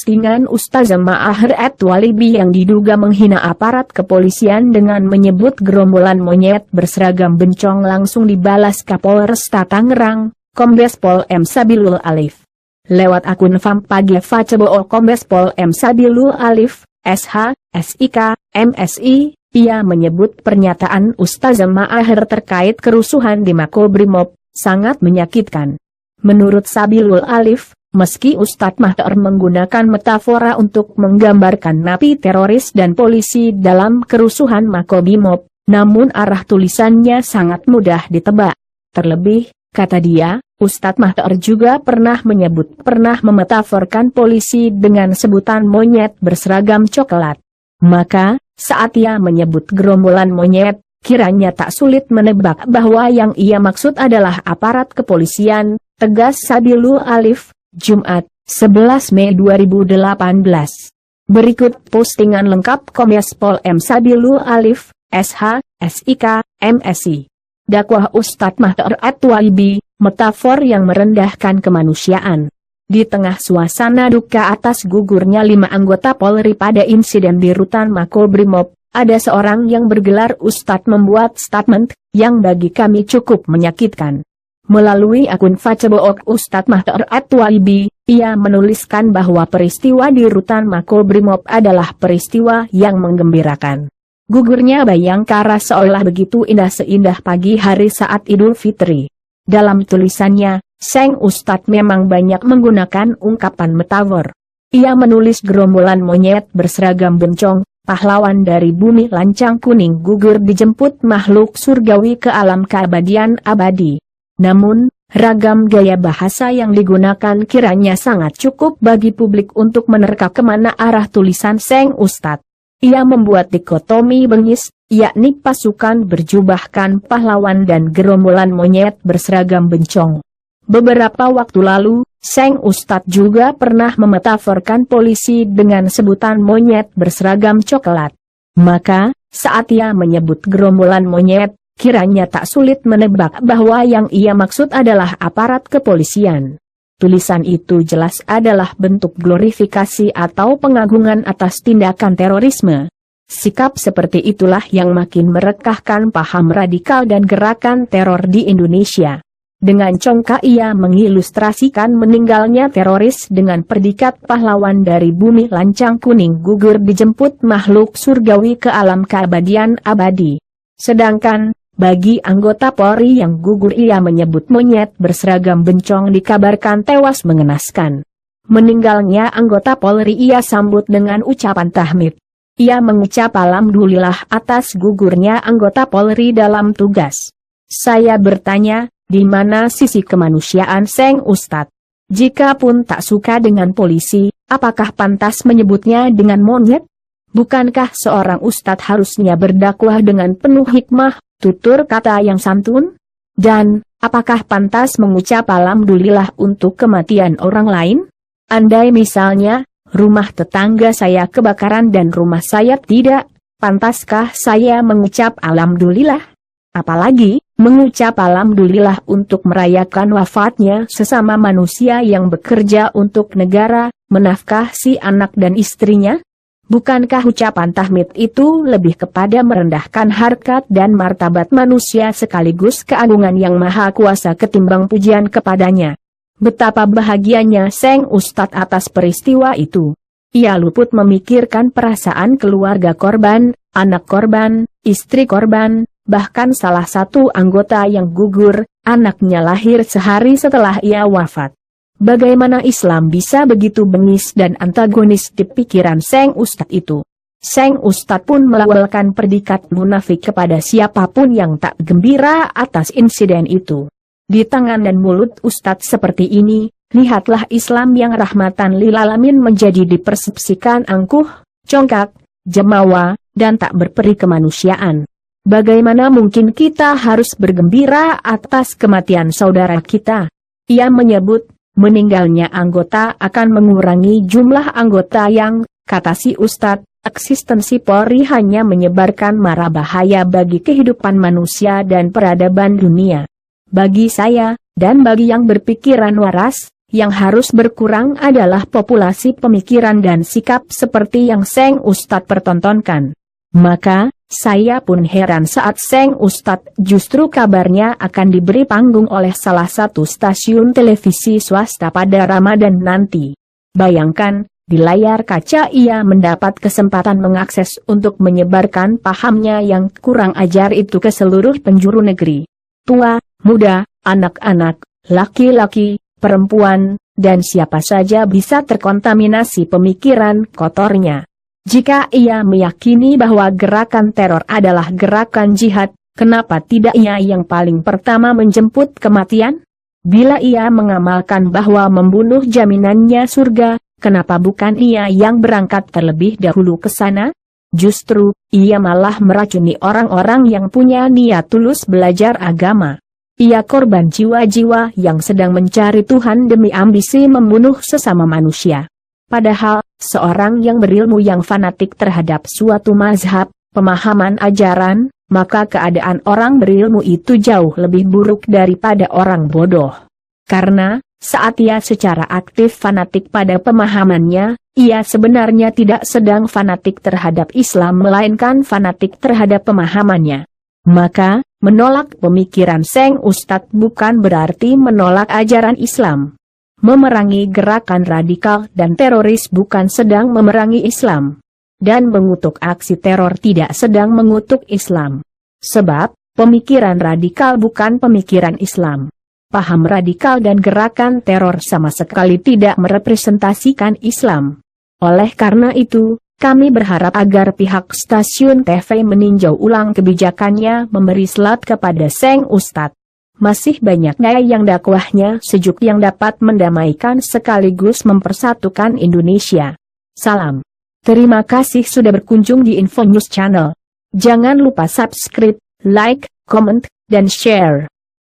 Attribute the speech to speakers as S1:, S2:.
S1: postingan Ustaz Maher At-Walibi yang diduga menghina aparat kepolisian dengan menyebut gerombolan monyet berseragam bencong langsung dibalas Kapolresta Tangerang, Kombes Pol M. Sabilul Alif. Lewat akun Fampage Facebook Kombes Pol M. Sabilul Alif, SH, SIK, MSI, ia menyebut pernyataan Ustaz Maher terkait kerusuhan di Makobrimob sangat menyakitkan. Menurut Sabilul Alif, meski Ustadz Maher menggunakan metafora untuk menggambarkan napi teroris dan polisi dalam kerusuhan Makobrimob, namun arah tulisannya sangat mudah ditebak. Terlebih, kata dia, Ustadz Maher juga pernah memetaforkan polisi dengan sebutan monyet berseragam coklat. Maka, saat ia menyebut gerombolan monyet, kiranya tak sulit menebak bahwa yang ia maksud adalah aparat kepolisian, tegas Sabilul Alif, Jumat, 11 Mei 2018. Berikut postingan lengkap Kombes Pol M. Sabilul Alif, SH, SIK, MSI. Dakwah Ustadz Maher At-Walibi, metafor yang merendahkan kemanusiaan. Di tengah suasana duka atas gugurnya 5 anggota Polri pada insiden di rutan Makobrimob, ada seorang yang bergelar Ustadz membuat statement yang bagi kami cukup menyakitkan. Melalui akun Facebook Ustadz Maher At-Walibi, ia menuliskan bahwa peristiwa di rutan Makobrimob adalah peristiwa yang menggembirakan. Gugurnya Bayangkara seolah begitu indah seindah pagi hari saat Idul Fitri. Dalam tulisannya, Sang Ustadz memang banyak menggunakan ungkapan metafor. Ia menulis gerombolan monyet berseragam bencong, pahlawan dari bumi lancang kuning gugur dijemput makhluk surgawi ke alam keabadian abadi. Namun, ragam gaya bahasa yang digunakan kiranya sangat cukup bagi publik untuk menerka kemana arah tulisan Sang Ustadz. Ia membuat dikotomi bengis, yakni pasukan berjubahkan pahlawan dan gerombolan monyet berseragam bencong. Beberapa waktu lalu, Sang Ustadz juga pernah memetaforkan polisi dengan sebutan monyet berseragam coklat. Maka, saat ia menyebut gerombolan monyet, kiranya tak sulit menebak bahwa yang ia maksud adalah aparat kepolisian. Tulisan itu jelas adalah bentuk glorifikasi atau pengagungan atas tindakan terorisme. Sikap seperti itulah yang makin merekahkan paham radikal dan gerakan teror di Indonesia. Dengan congkak ia mengilustrasikan meninggalnya teroris dengan predikat pahlawan dari bumi lancang kuning gugur dijemput makhluk surgawi ke alam keabadian abadi. Sedangkan, bagi anggota Polri yang gugur ia menyebut monyet berseragam bencong dikabarkan tewas mengenaskan. Meninggalnya anggota Polri ia sambut dengan ucapan tahmid. Ia mengucap alhamdulillah atas gugurnya anggota Polri dalam tugas. Saya bertanya, di mana sisi kemanusiaan Sang Ustadz? Jika pun tak suka dengan polisi, apakah pantas menyebutnya dengan monyet? Bukankah seorang ustadz harusnya berdakwah dengan penuh hikmah, tutur kata yang santun? Dan, apakah pantas mengucap alhamdulillah untuk kematian orang lain? Andai misalnya, rumah tetangga saya kebakaran dan rumah saya tidak, pantaskah saya mengucap alhamdulillah? Apalagi, mengucap alhamdulillah untuk merayakan wafatnya sesama manusia yang bekerja untuk negara, menafkahi anak dan istrinya? Bukankah ucapan tahmid itu lebih kepada merendahkan harkat dan martabat manusia sekaligus keagungan yang maha kuasa ketimbang pujian kepadanya? Betapa bahagianya Sang Ustadz atas peristiwa itu. Ia luput memikirkan perasaan keluarga korban, anak korban, istri korban, bahkan salah satu anggota yang gugur, anaknya lahir sehari setelah ia wafat. Bagaimana Islam bisa begitu bengis dan antagonis di pikiran Sang Ustadz itu? Sang Ustadz pun melawalkan predikat munafik kepada siapapun yang tak gembira atas insiden itu. Di tangan dan mulut Ustadz seperti ini, lihatlah Islam yang rahmatan lil alamin menjadi dipersepsikan angkuh, congkak, jemawa, dan tak berperi kemanusiaan. Bagaimana mungkin kita harus bergembira atas kematian saudara kita? Ia menyebut, meninggalnya anggota akan mengurangi jumlah anggota yang, kata si Ustadz, eksistensi Polri hanya menyebarkan mara bahaya bagi kehidupan manusia dan peradaban dunia. Bagi saya, dan bagi yang berpikiran waras, yang harus berkurang adalah populasi pemikiran dan sikap seperti yang Seng Ustadz pertontonkan. Maka, saya pun heran saat Seng Ustadz justru kabarnya akan diberi panggung oleh salah satu stasiun televisi swasta pada Ramadan nanti. Bayangkan, di layar kaca ia mendapat kesempatan mengakses untuk menyebarkan pahamnya yang kurang ajar itu ke seluruh penjuru negeri. Tua, muda, anak-anak, laki-laki, perempuan, dan siapa saja bisa terkontaminasi pemikiran kotornya. Jika ia meyakini bahwa gerakan teror adalah gerakan jihad, kenapa tidak ia yang paling pertama menjemput kematian? Bila ia mengamalkan bahwa membunuh jaminannya surga, kenapa bukan ia yang berangkat terlebih dahulu ke sana? Justru, ia malah meracuni orang-orang yang punya niat tulus belajar agama. Ia korban jiwa-jiwa yang sedang mencari Tuhan demi ambisi membunuh sesama manusia. Padahal, seorang yang berilmu yang fanatik terhadap suatu mazhab, pemahaman ajaran, maka keadaan orang berilmu itu jauh lebih buruk daripada orang bodoh. Karena, saat ia secara aktif fanatik pada pemahamannya, ia sebenarnya tidak sedang fanatik terhadap Islam melainkan fanatik terhadap pemahamannya. Maka, menolak pemikiran Seng Ustadz bukan berarti menolak ajaran Islam. Memerangi gerakan radikal dan teroris bukan sedang memerangi Islam. Dan mengutuk aksi teror tidak sedang mengutuk Islam. Sebab, pemikiran radikal bukan pemikiran Islam. Paham radikal dan gerakan teror sama sekali tidak merepresentasikan Islam. Oleh karena itu, kami berharap agar pihak stasiun TV meninjau ulang kebijakannya memberi slot kepada Seng Ustadz. Masih banyak gaya yang dakwahnya sejuk yang dapat mendamaikan sekaligus mempersatukan Indonesia. Salam. Terima kasih sudah berkunjung di Info News Channel. Jangan lupa subscribe, like, comment, dan share.